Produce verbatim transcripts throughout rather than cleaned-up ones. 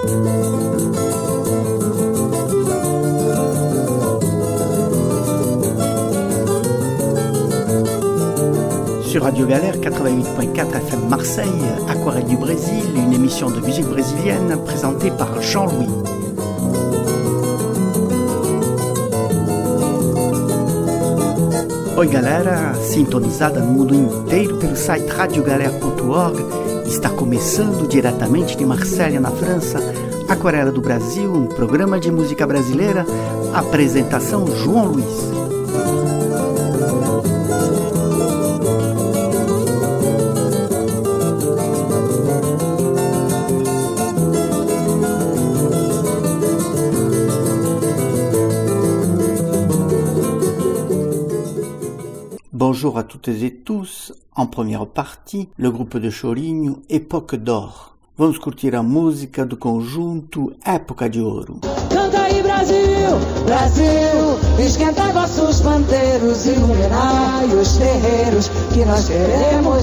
Sur Radio Galère quatre-vingt-huit point quatre F M Marseille, Aquarelle du Brésil, une émission de musique brésilienne présentée par Jean-Louis. Oi galera, sintonizada no mundo inteiro pelo site radio galera ponto org, está começando diretamente de Marselha, na França, Aquarela do Brasil, um programa de música brasileira, apresentação João Luiz. Bonjour à toutes et tous. En première partie, le groupe de Chorinho, Époque d'Or. Vamos curtir a música do conjunto Época de Ouro. Canta aí Brasil, Brasil, esquenta vossos pandeiros, iluminai os terreiros, que nós queremos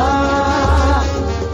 sambar.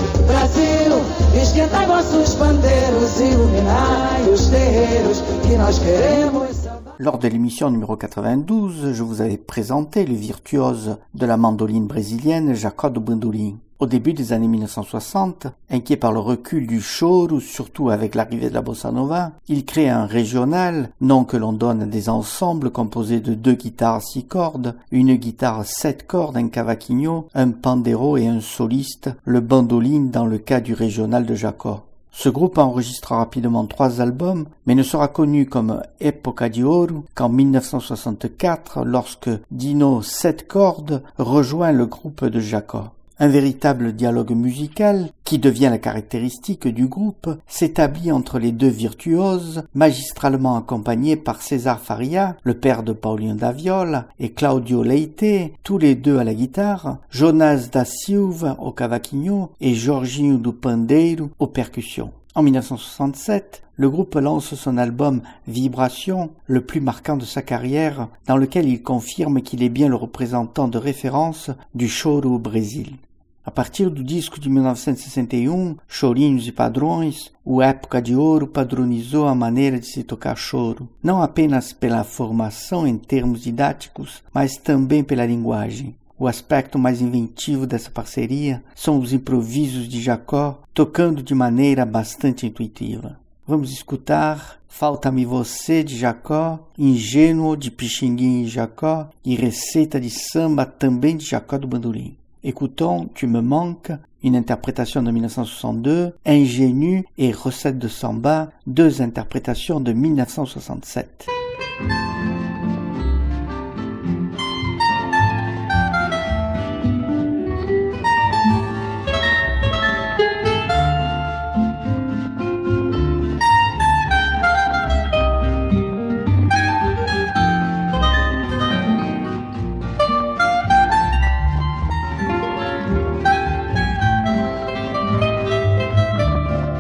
Brasil, esquenta vossos pandeiros, iluminai os terreiros, que nós queremos sambar. Lors de l'émission numéro quatre-vingt-douze, je vous avais présenté le virtuose de la mandoline brésilienne Jacó do Bandolim. Au début des années mille neuf cent soixante, inquiet par le recul du choro, surtout avec l'arrivée de la bossa nova, il crée un régional, nom que l'on donne à des ensembles composés de deux guitares à six cordes, une guitare sept cordes, un cavaquinho, un pandeiro et un soliste, le bandoline dans le cas du régional de Jacó. Ce groupe enregistra rapidement trois albums, mais ne sera connu comme Época de Ouro qu'en mille neuf cent soixante-quatre, lorsque Dino sept cordes rejoint le groupe de Jacó. Un véritable dialogue musical, qui devient la caractéristique du groupe, s'établit entre les deux virtuoses, magistralement accompagnés par César Faria, le père de Paulinho da Viola, et Claudio Leite, tous les deux à la guitare, Jonas da Silva au cavaquinho et Jorginho do Pandeiro aux percussions. En mille neuf cent soixante-sept, le groupe lance son album Vibration, le plus marquant de sa carrière, dans lequel il confirme qu'il est bien le représentant de référence du choro au Brésil. A partir do disco de mille neuf cent sessenta e um, Chorinhos e Padrões, o Época de Ouro padronizou a maneira de se tocar choro, não apenas pela formação em termos didáticos, mas também pela linguagem. O aspecto mais inventivo dessa parceria são os improvisos de Jacó, tocando de maneira bastante intuitiva. Vamos escutar Falta-me Você de Jacó, Ingênuo de Pixinguinha e Jacó e Receita de Samba também de Jacó do Bandolim. Écoutons Tu me manques, une interprétation de mille neuf cent soixante-deux, Ingénu et Recette de Samba, deux interprétations de mille neuf cent soixante-sept.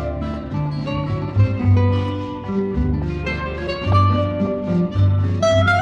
Thank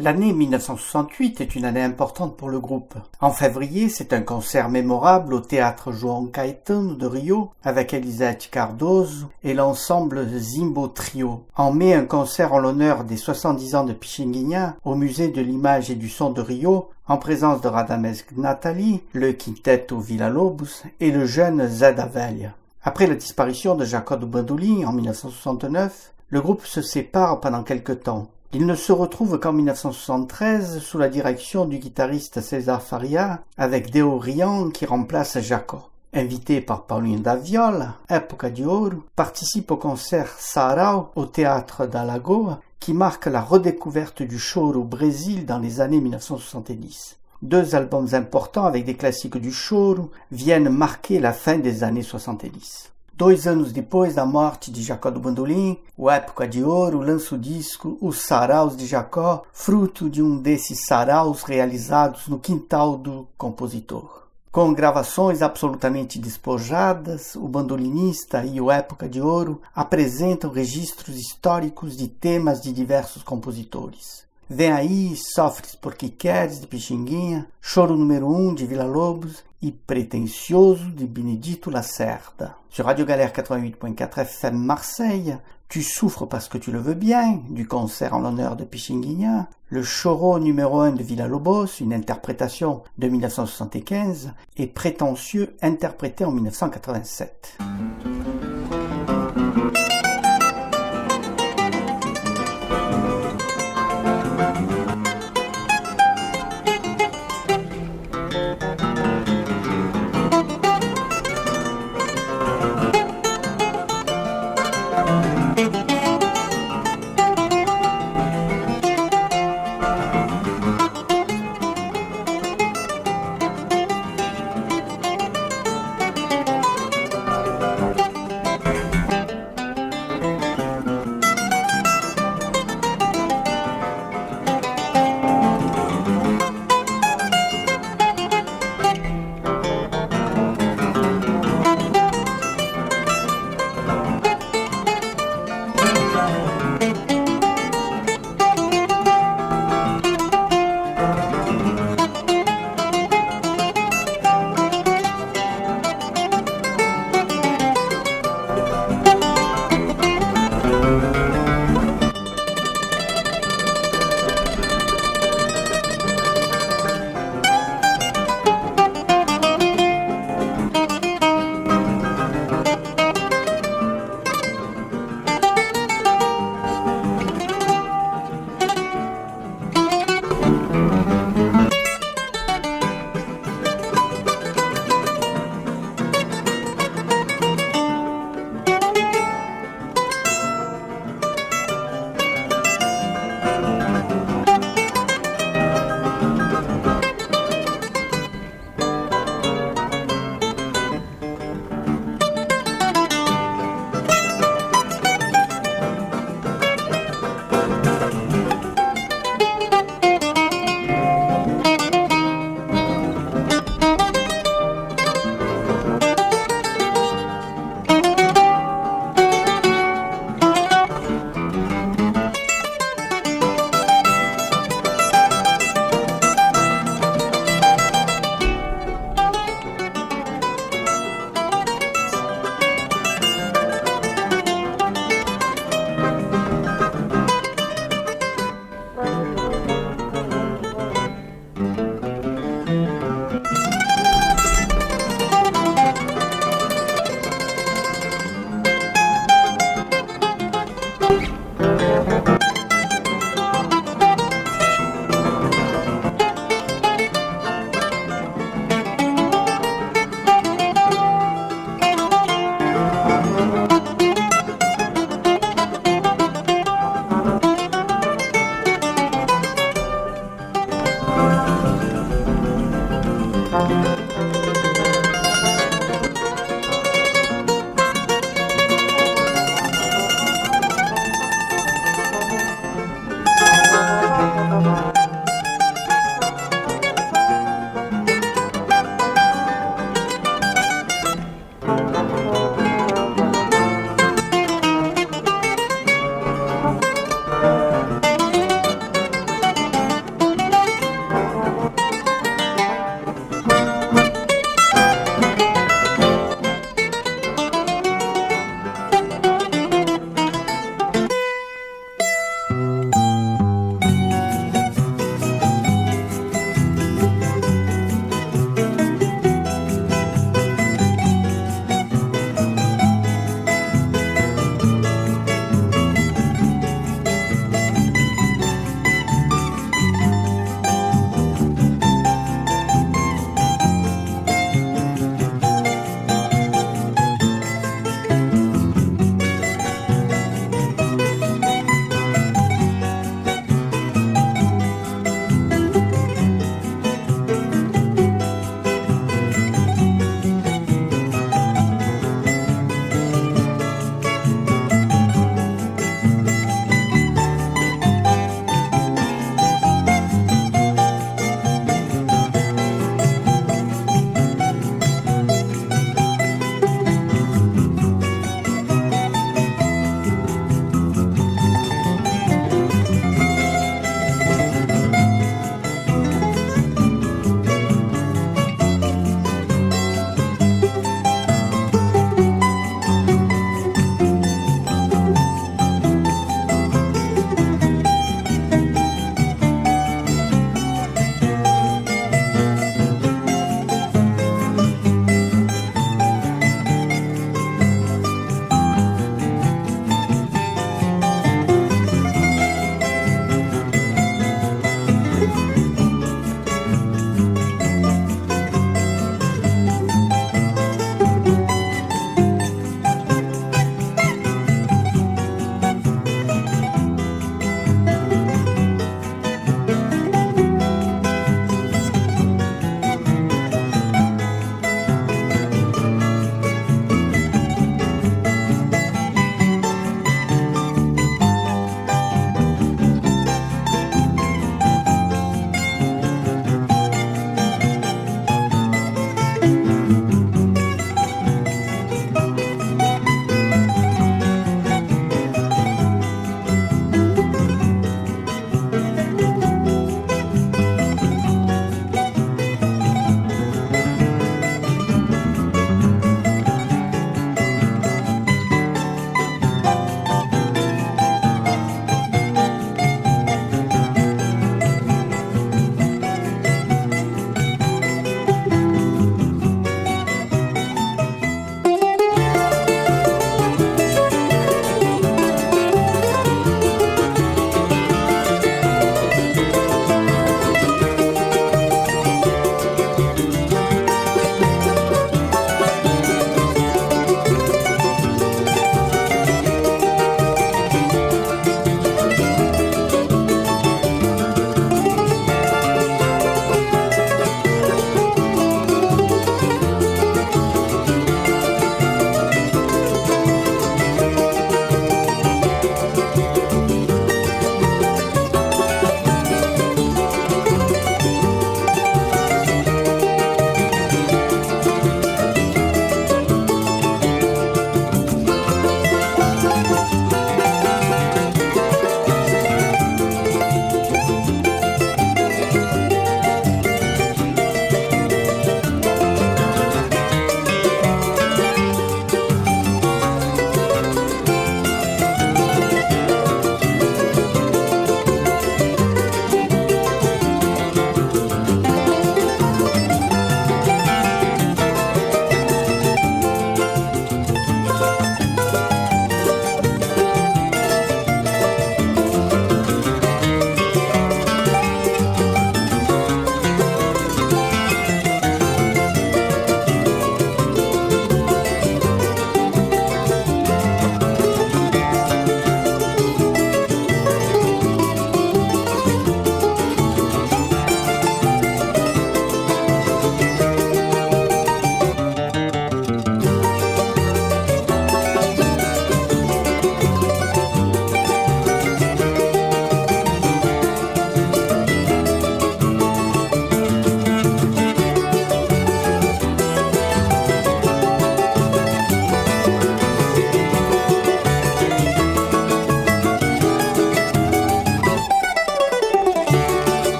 L'année mille neuf cent soixante-huit est une année importante pour le groupe. En février, c'est un concert mémorable au théâtre João Caetano de Rio avec Elisete Cardoso et l'ensemble Zimbo Trio. En mai, un concert en l'honneur des soixante-dix ans de Pichinguinha au musée de l'image et du son de Rio en présence de Radamés Gnatali, le Quinteto Villa-Lobos et le jeune Zé da Velha. Après la disparition de Jacó do Bandolim en mille neuf cent soixante-neuf, le groupe se sépare pendant quelque temps. Il ne se retrouve qu'en mille neuf cent soixante-treize sous la direction du guitariste César Faria avec Deo Rian qui remplace Jacó. Invité par Paulinho da Viola, Época de Ouro participe au concert Sarau au théâtre da Lagoa qui marque la redécouverte du choro au Brésil dans les années mille neuf cent soixante-dix. Deux albums importants avec des classiques du choro viennent marquer la fin des années soixante-dix. Dois anos depois da morte de Jacó do Bandolim, o Época de Ouro lança o disco Os Saraus de Jacó, fruto de um desses saraus realizados no quintal do compositor. Com gravações absolutamente despojadas, o bandolinista e o Época de Ouro apresentam registros históricos de temas de diversos compositores. Vem aí Sofres Porque Queres, de Pichinguinha, Choro número um, de Villa-Lobos e Pretencioso, de Benedito Lacerda. Sur Radio Galère quatre-vingt-huit point quatre F M Marseille, Tu souffres parce que tu le veux bien, du concert en l'honneur de Pichinguinha, le Choro numéro un de Villa-Lobos, une interprétation de mille neuf cent soixante-quinze, et Prétentieux, interprété en mille neuf cent quatre-vingt-sept.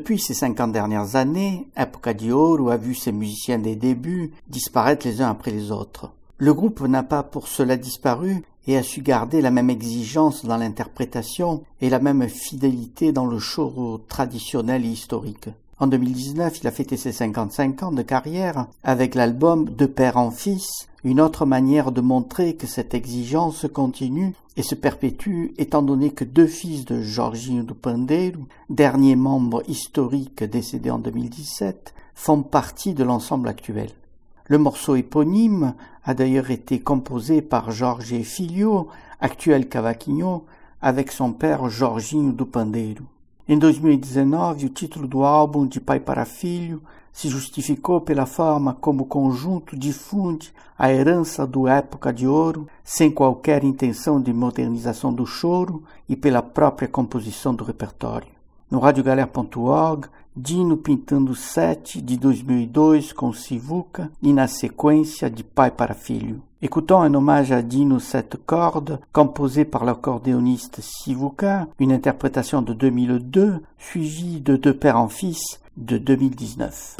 Depuis ces cinquante dernières années, Época de Ouro a vu ses musiciens des débuts disparaître les uns après les autres. Le groupe n'a pas pour cela disparu et a su garder la même exigence dans l'interprétation et la même fidélité dans le choro traditionnel et historique. En deux mille dix-neuf, il a fêté ses cinquante-cinq ans de carrière avec l'album De père en fils, une autre manière de montrer que cette exigence continue et se perpétue étant donné que deux fils de Jorginho do Pandeiro, dernier membre historique décédé en deux mille dix-sept, font partie de l'ensemble actuel. Le morceau éponyme a d'ailleurs été composé par Jorge Filho, actuel cavaquinho, avec son père Jorginho do Pandeiro. Em dois mil e dezenove, o título do álbum De Pai para Filho se justificou pela forma como o conjunto difunde a herança do Época de Ouro, sem qualquer intenção de modernização do choro e pela própria composição do repertório. No radiogalera ponto org, Dino pintando sete de dois mil e dois com Sivuca e na sequência De Pai para Filho. Écoutons un hommage à Dino sept cordes, composé par l'accordéoniste Sivuca, une interprétation de deux mille deux, suivie de De père en fils de deux mille dix-neuf.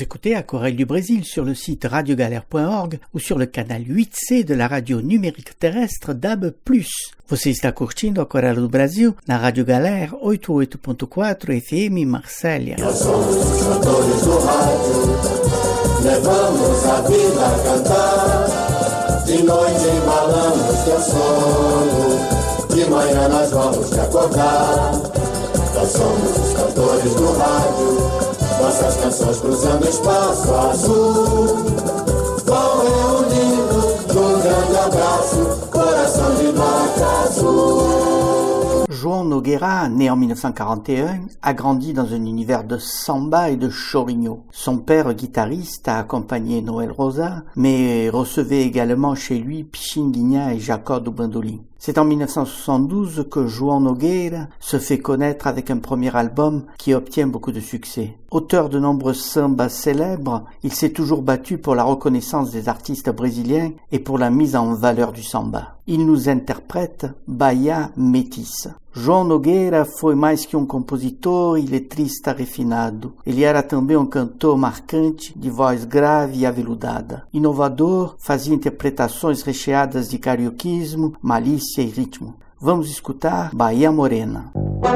Vous écoutez Aquarelle du Brésil sur le site radio galère point org ou sur le canal huit C de la radio numérique terrestre D A B plus. Você está curtindo Aquarela do Brasil na Rádio Galera oitenta e oito ponto quatro F M Marsella. Nós somos os cantores do rádio, levamos a vida a cantar. De noite embalamos teu sono, de manhã nós vamos te acordar. Nós somos os cantores do rádio, nossas canções cruzando espaço azul. Vão reunindo num grande abraço, coração de nota azul. João Nogueira, né en mille neuf cent quarante et un, a grandi dans un univers de samba et de chorinho. Son père, guitariste, a accompagné Noël Rosa, mais recevait également chez lui Pichinguinha et Jacob do Bandolim. C'est en mille neuf cent soixante-douze que João Nogueira se fait connaître avec un premier album qui obtient beaucoup de succès. Auteur de nombreux sambas célèbres, il s'est toujours battu pour la reconnaissance des artistes brésiliens et pour la mise en valeur du samba. Il nous interprète Bahia Métis. João Nogueira foi mais que um compositor e letrista refinado. Ele era também um cantor marcante, de voz grave e aveludada. Inovador, fazia interpretações recheadas de carioquismo, malícia e ritmo. Vamos escutar Bahia Morena.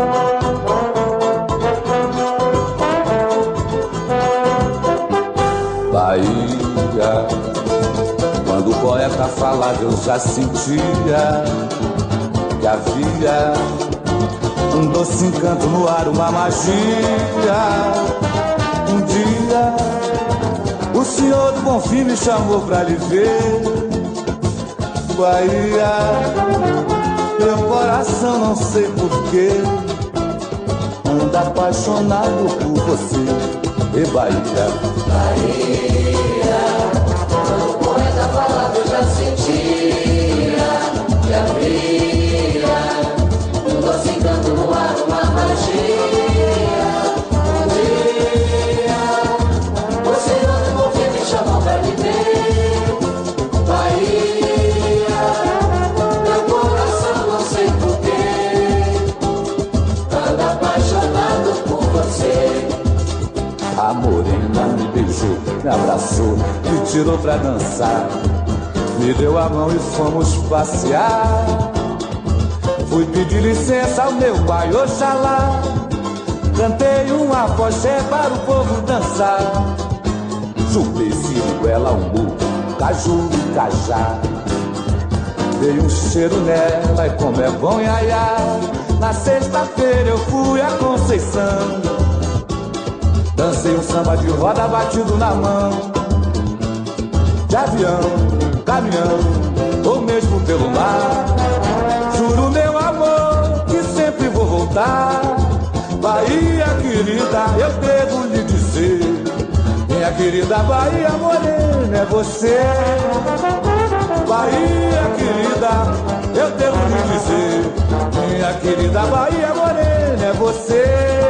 Bahia, quando o poeta falava eu já sentia que havia um doce encanto no ar, uma magia. Um dia o senhor do Bonfim me chamou pra lhe ver. Bahia, meu coração não sei porquê anda apaixonado por você. E Bahia, Bahia, quando o poeta falava eu já sentia que havia um doce encanto no ar, uma magia. Um dia o senhor do Bonfim me chamou pra lhe ver. Bahia, meu coração não sei porquê anda apaixonado por você. a morena me beijou, me abraçou, me tirou pra dançar, me deu a mão e fomos passear. Fui pedir licença ao meu pai, Oxalá, cantei um afoxé para o povo dançar. Chupei ciruela, umbu, caju e cajá, dei um cheiro nela e como é bom iaiá. Na sexta-feira eu fui a Conceição, dancei um samba de roda batido na mão, de avião, caminhão ou mesmo pelo mar. Juro meu amor que sempre vou voltar. Bahia querida, eu devo lhe dizer, minha querida Bahia morena é você. Bahia querida, eu devo lhe dizer, minha querida Bahia morena é você.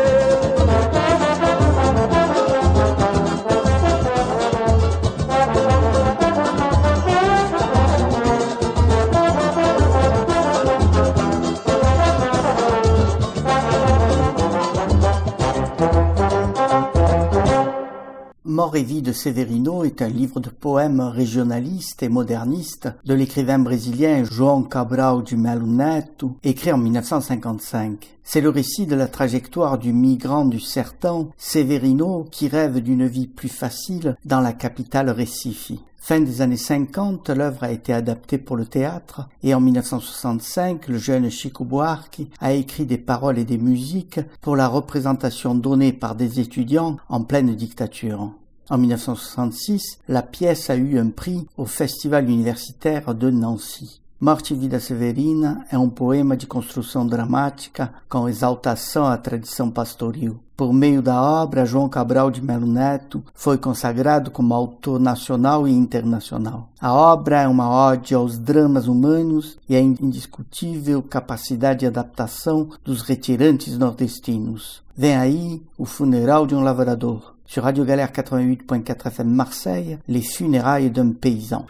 Mort et vie de Severino est un livre de poèmes régionalistes et modernistes de l'écrivain brésilien João Cabral de Melo Neto, écrit en mille neuf cent cinquante-cinq. C'est le récit de la trajectoire du migrant du sertão, Severino, qui rêve d'une vie plus facile dans la capitale Recife. Fin des années cinquante, l'œuvre a été adaptée pour le théâtre et en mille neuf cent soixante-cinq, le jeune Chico Buarque a écrit des paroles et des musiques pour la représentation donnée par des étudiants en pleine dictature. En mille neuf cent soixante-six, la pièce a eu un prix au Festival universitaire de Nancy. Morte e Vida Severina é um poema de construção dramática com exaltação à tradição pastoril. Por meio da obra, João Cabral de Melo Neto foi consagrado como autor nacional e internacional. A obra é uma ode aos dramas humanos e à indiscutível capacidade de adaptação dos retirantes nordestinos. Vem aí o funeral de um lavrador. Sur Radio Galère quatre-vingt-huit point quatre F M Marseille, les funérailles d'un paysan.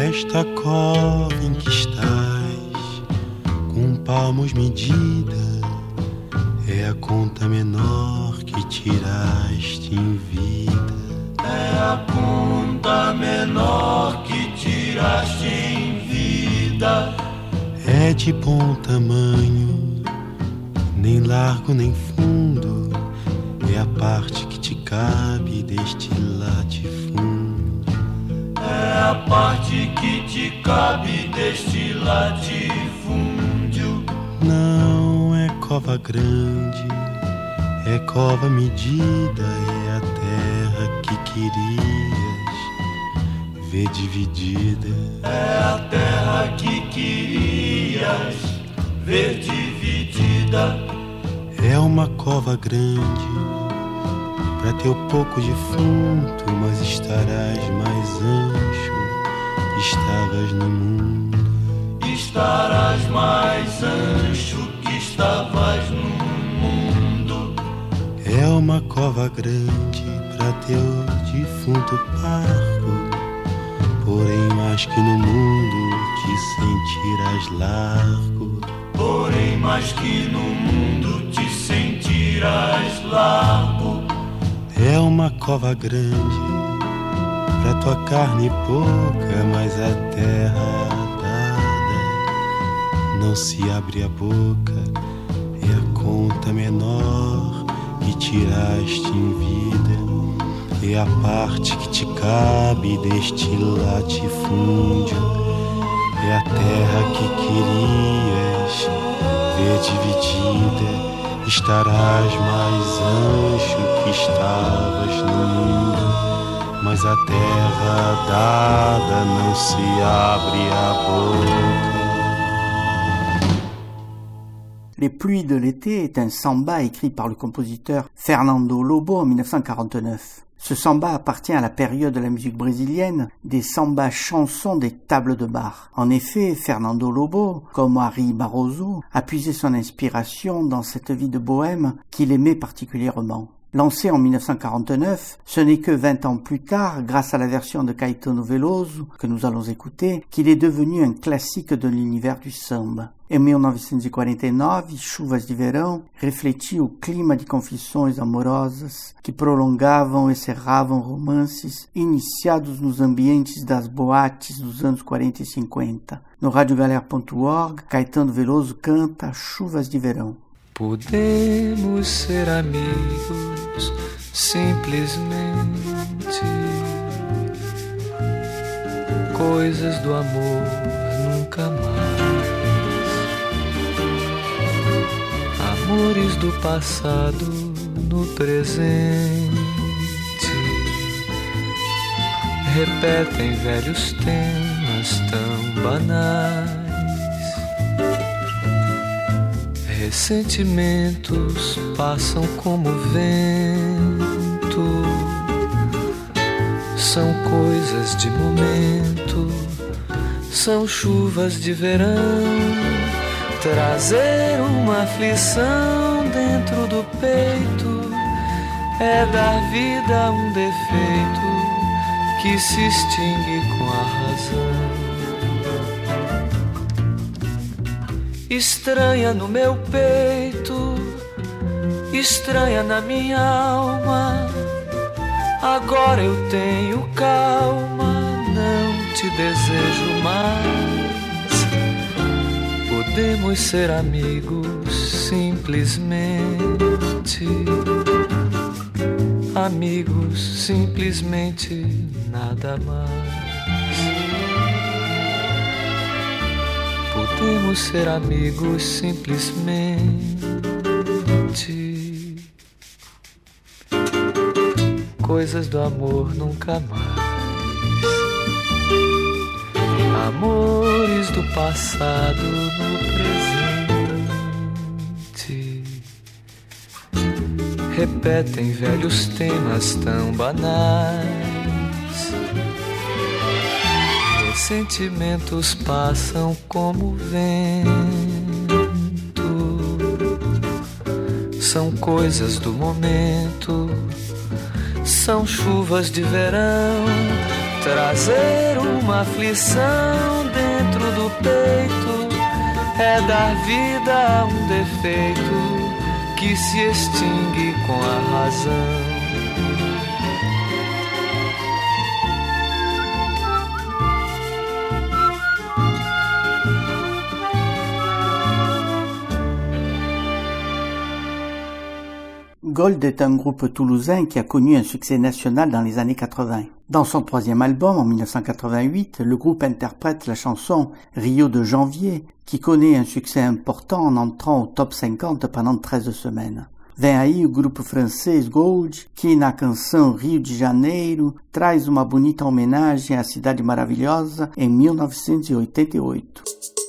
Esta cova em que estás, com palmos medida, é a conta menor que tiraste em vida. É a conta menor que tiraste em vida. É de bom tamanho, nem largo nem fundo, é a parte que te cabe deste latifúndio. É a parte que te cabe deste latifúndio. Não é cova grande, é cova medida, é a terra que querias ver dividida. É a terra que querias ver dividida. É uma cova grande, pra teu pouco defunto, mas estarás mais ancho, estavas no mundo. Estarás mais ancho que estavas no mundo. É uma cova grande pra teu defunto parco, porém mais que no mundo te sentirás largo. Porém mais que no mundo te sentirás largo. É uma cova grande pra tua carne pouca, mas a terra dada não se abre a boca. É a conta menor que tiraste em vida, é a parte que te cabe deste latifúndio. É a terra que querias ver dividida. Estarás mais ancho que estavas no mundo, mas a terra dada não se abre a boca. Les pluies de l'été est un samba écrit par le compositeur Fernando Lobo en dix-neuf cent quarante-neuf. Ce samba appartient à la période de la musique brésilienne des sambas chansons des tables de bar. En effet, Fernando Lobo, comme Ari Barroso, a puisé son inspiration dans cette vie de bohème qu'il aimait particulièrement. Lancé en dix-neuf cent quarante-neuf, ce n'est que vingt ans plus tard, grâce à la version de Caetano Veloso, que nous allons écouter, qu'il est devenu un classique de l'univers du samba. Em mil novecentos e quarenta e nove, Chuvas de Verão refletia o clima de confissões amorosas que prolongavam e cerravam romances iniciados nos ambientes das boates dos anos quarenta e cinquenta. No rádio galera ponto org, Caetano Veloso canta Chuvas de Verão. Podemos ser amigos simplesmente, coisas do amor nunca mais, amores do passado no presente, repetem velhos temas tão banais. Ressentimentos passam como vento, são coisas de momento, são chuvas de verão, trazer uma aflição dentro do peito, é dar vida a um defeito que se extingue com a razão. Estranha no meu peito, estranha na minha alma. Agora eu tenho calma, não te desejo mais. Podemos ser amigos simplesmente, amigos simplesmente, nada mais. Podemos ser amigos simplesmente, coisas do amor nunca mais, amores do passado no presente, repetem velhos temas tão banais. Sentimentos passam como vento, são coisas do momento, são chuvas de verão, trazer uma aflição dentro do peito, é dar vida a um defeito que se extingue com a razão. Gold est un groupe toulousain qui a connu un succès national dans les années quatre-vingts. Dans son troisième album, en dix-neuf cent quatre-vingt-huit, le groupe interprète la chanson Rio de Janvier, qui connaît un succès important en entrant au top cinquante pendant treize semaines. Vem aí o grupo francês Gold, que na canção Rio de Janeiro traz uma bonita homenagem à cidade maravilhosa em mil novecentos e oitenta e oito.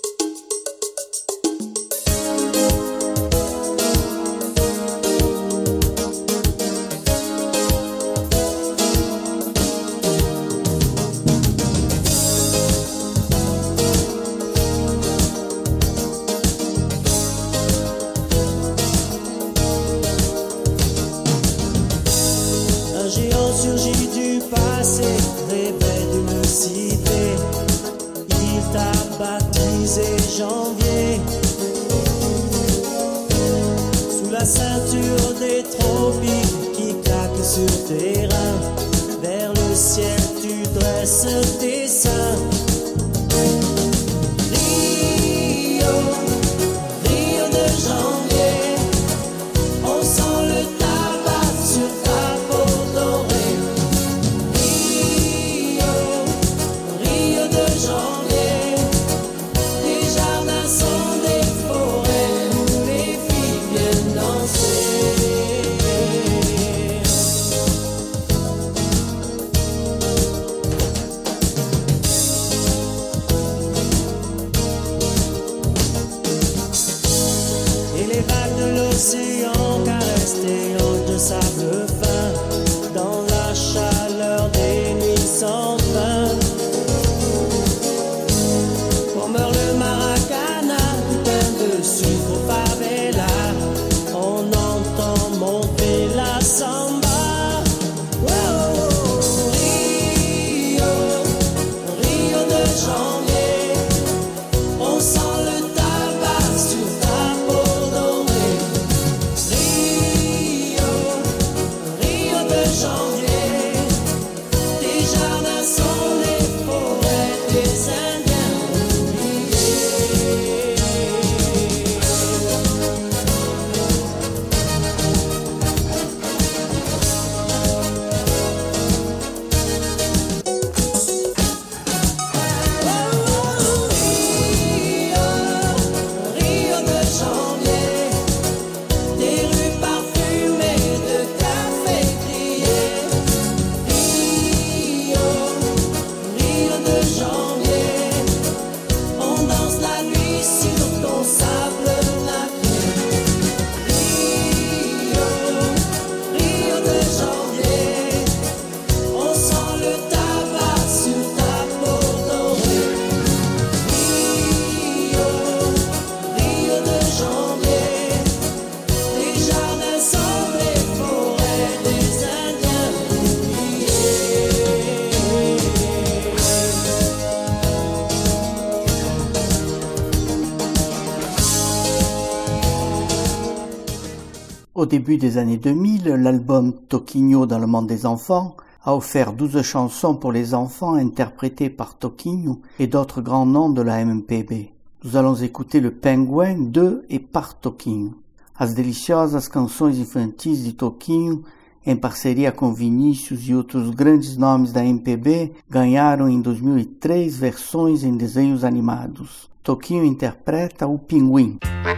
Au début des années deux mille, l'album Toquinho dans le monde des enfants a offert douze chansons pour les enfants interprétées par Toquinho et d'autres grands noms de la M P B. Nous allons écouter le Penguin de e par Toquinho. As deliciosas canções infantis de Toquinho, em parceria com Vinícius e outros grandes nomes da M P B, ganharam em dois mil e três versões em desenhos animados. Toquinho interpreta o Pinguim.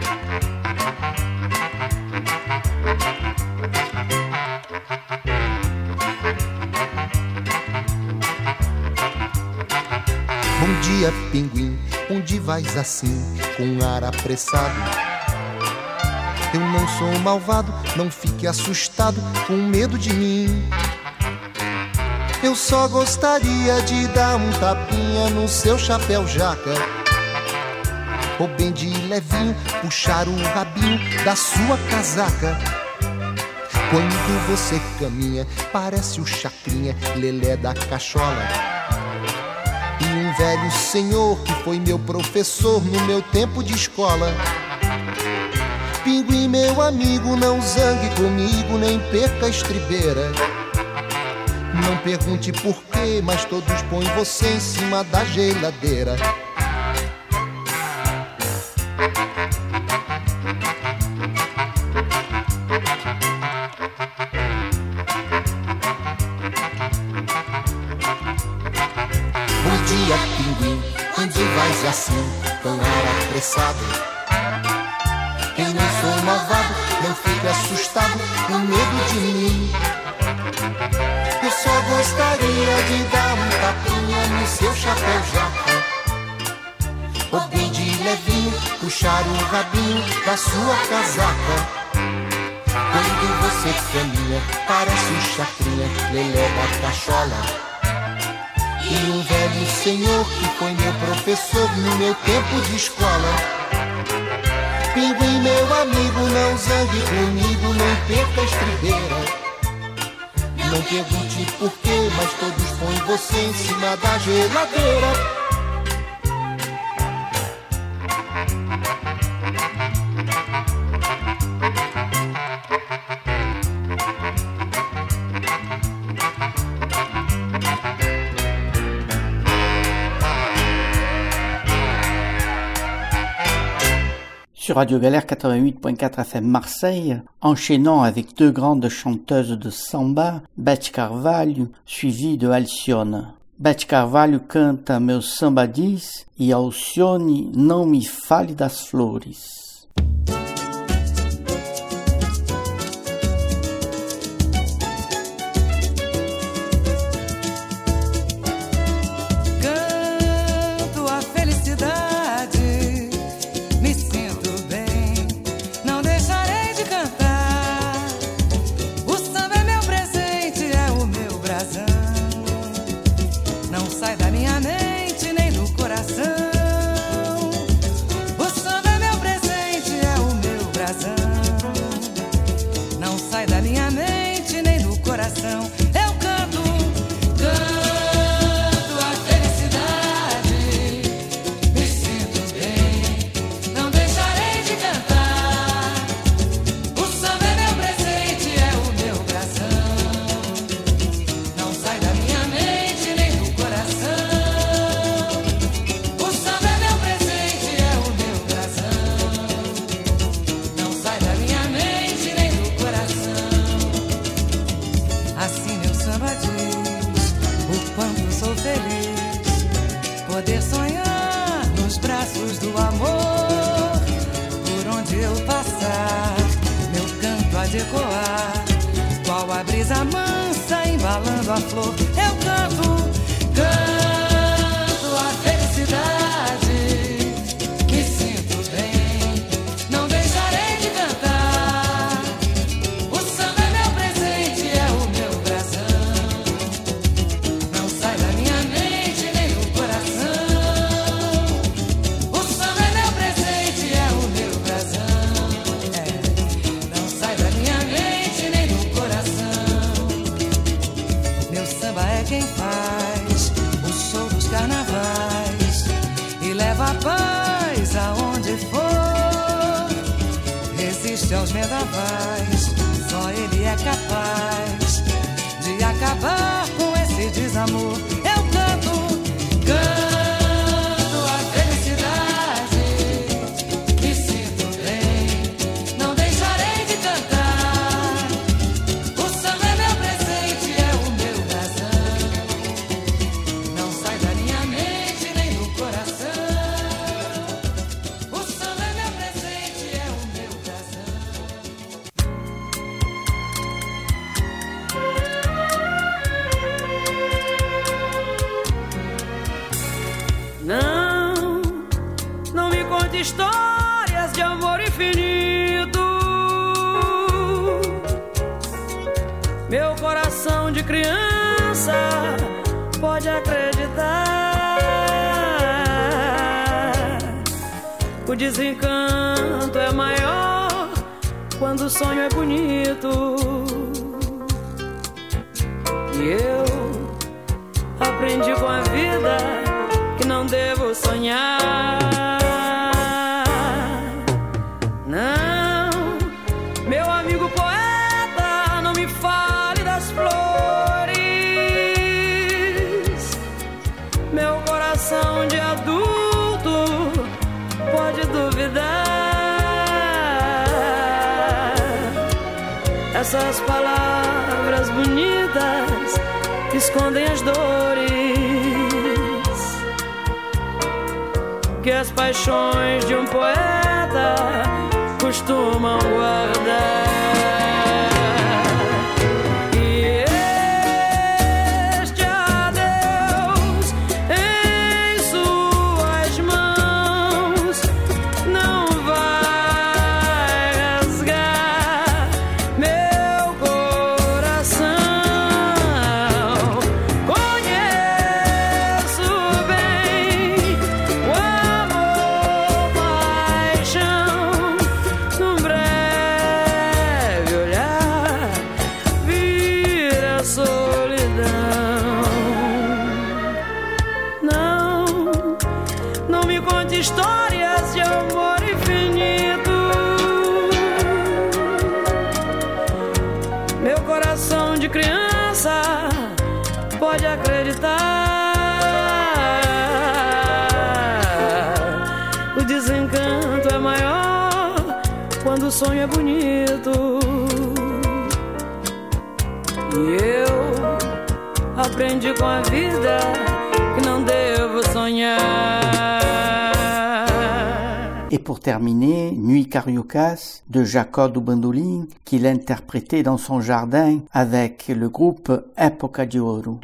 Bom dia, pinguim, onde vais assim, com ar apressado? Eu não sou malvado, não fique assustado, com medo de mim. Eu só gostaria de dar um tapinha no seu chapéu jaca, ou bem de levinho, puxar o rabinho da sua casaca. Quando você caminha, parece o chacrinha, lelé da cachola. velho senhor que foi meu professor no meu tempo de escola. Pinguim, meu amigo, não zangue comigo, nem perca a estribeira. Não pergunte por quê, mas todos põem você em cima da geladeira. Bom dia, pinguim, onde vais assim, tão ar apressado? Eu não sou malvado, não fique assustado, com medo de mim. Eu só gostaria de dar um tapinha no seu chapéu jaca, ou bem de levinho, puxar o rabinho da sua casaca. Quando você caminha, parece um chacrinha, lelé da cachola. E um velho senhor que foi meu professor no meu tempo de escola. Pinguim, meu amigo, não zangue comigo, não perca a estribeira. Não pergunte por quê, mas todos põem você em cima da geladeira. Sur Radio Galère quatre-vingt-huit point quatre F M Marseille, enchaînant avec deux grandes chanteuses de samba, Beth Carvalho, suivie de Alcione. Beth Carvalho canta Meu samba diz e Alcione Não me fale das flores. Qual a brisa mansa embalando a flor, eu canto, canto a felicidade, me sinto bem, não deixarei de cantar. O samba é meu presente, é o meu coração, não sai da minha mente nem do coração. O samba é meu presente, é o meu coração, é, não sai da minha mente nem do coração. Meu samba é quem faz o show dos carnavais e leva a paz aonde for. Resiste aos vendavais, só ele é capaz de acabar com esse desamor. Eu canto, canto a felicidade, me sinto bem, não deixarei de cantar. O samba é meu presente, é o meu coração, não sai da minha mente nem do coração. O samba é meu presente, é o meu coração. Não, não me conte histórias de amor infinito. Meu coração de criança pode acreditar. O desencanto é maior quando o sonho é bonito. E eu aprendi com a vida que Meu coração de adulto pode duvidar. Essas palavras bonitas que escondem as dores que as paixões de um poeta costumam guardar. Histórias de amor infinito. Meu coração de criança pode acreditar. O desencanto é maior quando o sonho é bonito. E eu aprendi com a vida que não devo sonhar. Et pour terminer, Nuit Cariocas de Jacob do Bandolim, qu'il interprétait dans son jardin avec le groupe Época de Ouro.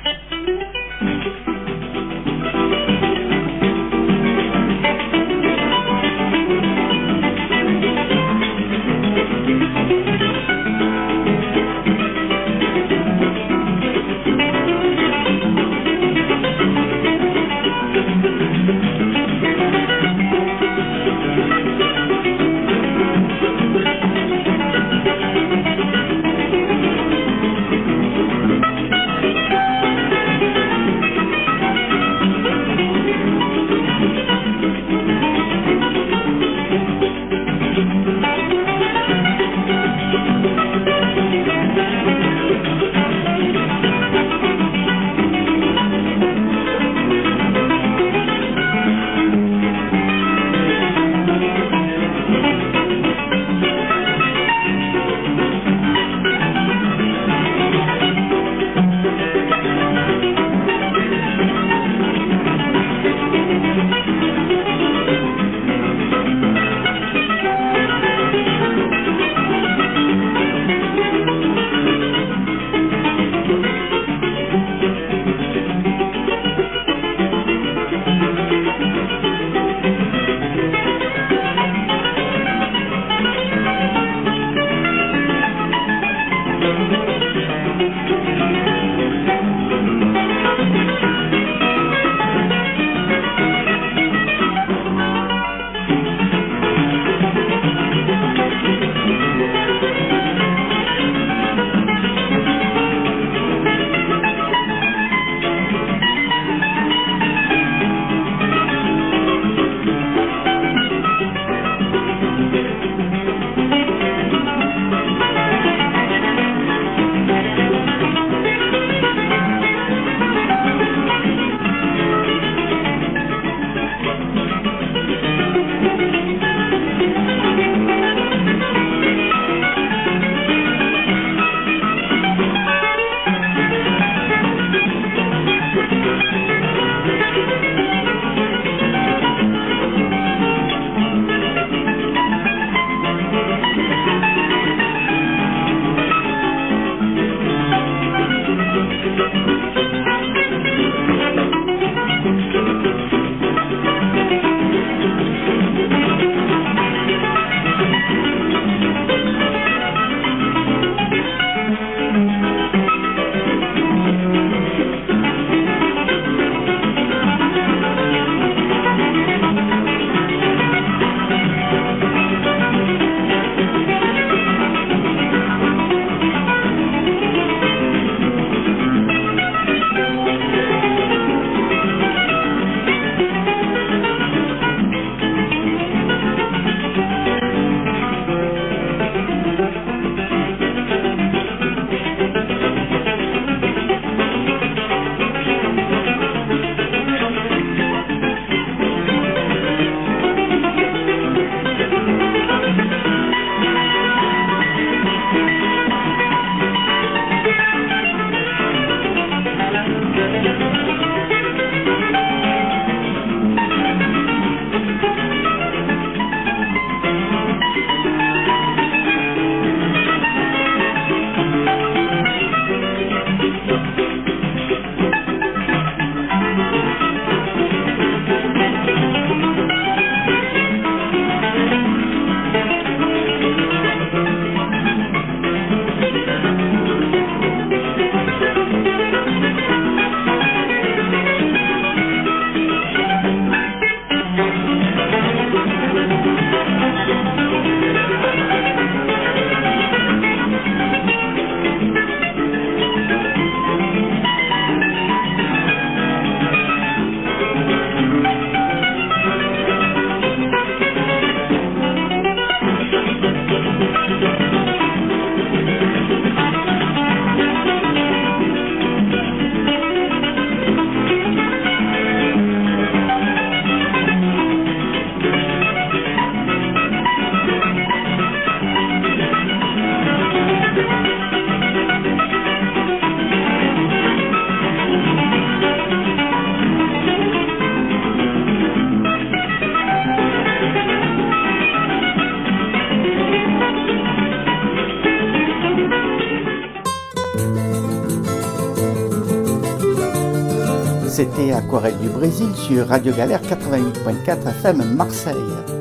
C'était Aquarelle du Brésil sur Radio Galère quatre-vingt-huit point quatre F M Marseille.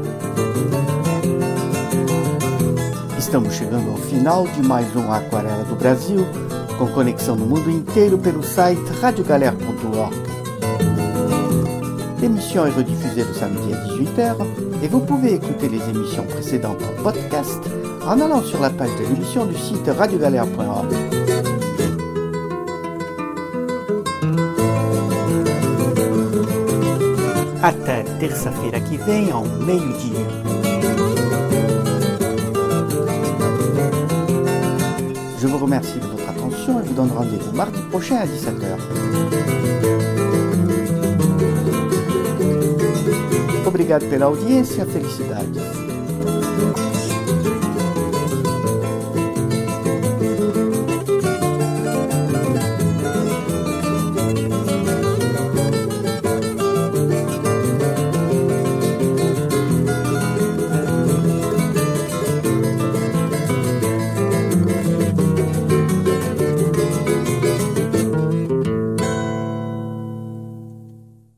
Estamos chegando ao final de mais um Aquarela do Brasil, com conexão no mundo inteiro pelo site radio galère ponto org. L'émission est rediffusée le samedi à dix-huit heures et vous pouvez écouter les émissions précédentes en podcast en allant sur la page de l'émission du site radio galère point org. Até terça-feira que vem ao meio-dia. Je vous remercie de votre attention et vous donne rendez-vous mardi prochain à dix-sept heures. Obrigado pela audiência, felicidades.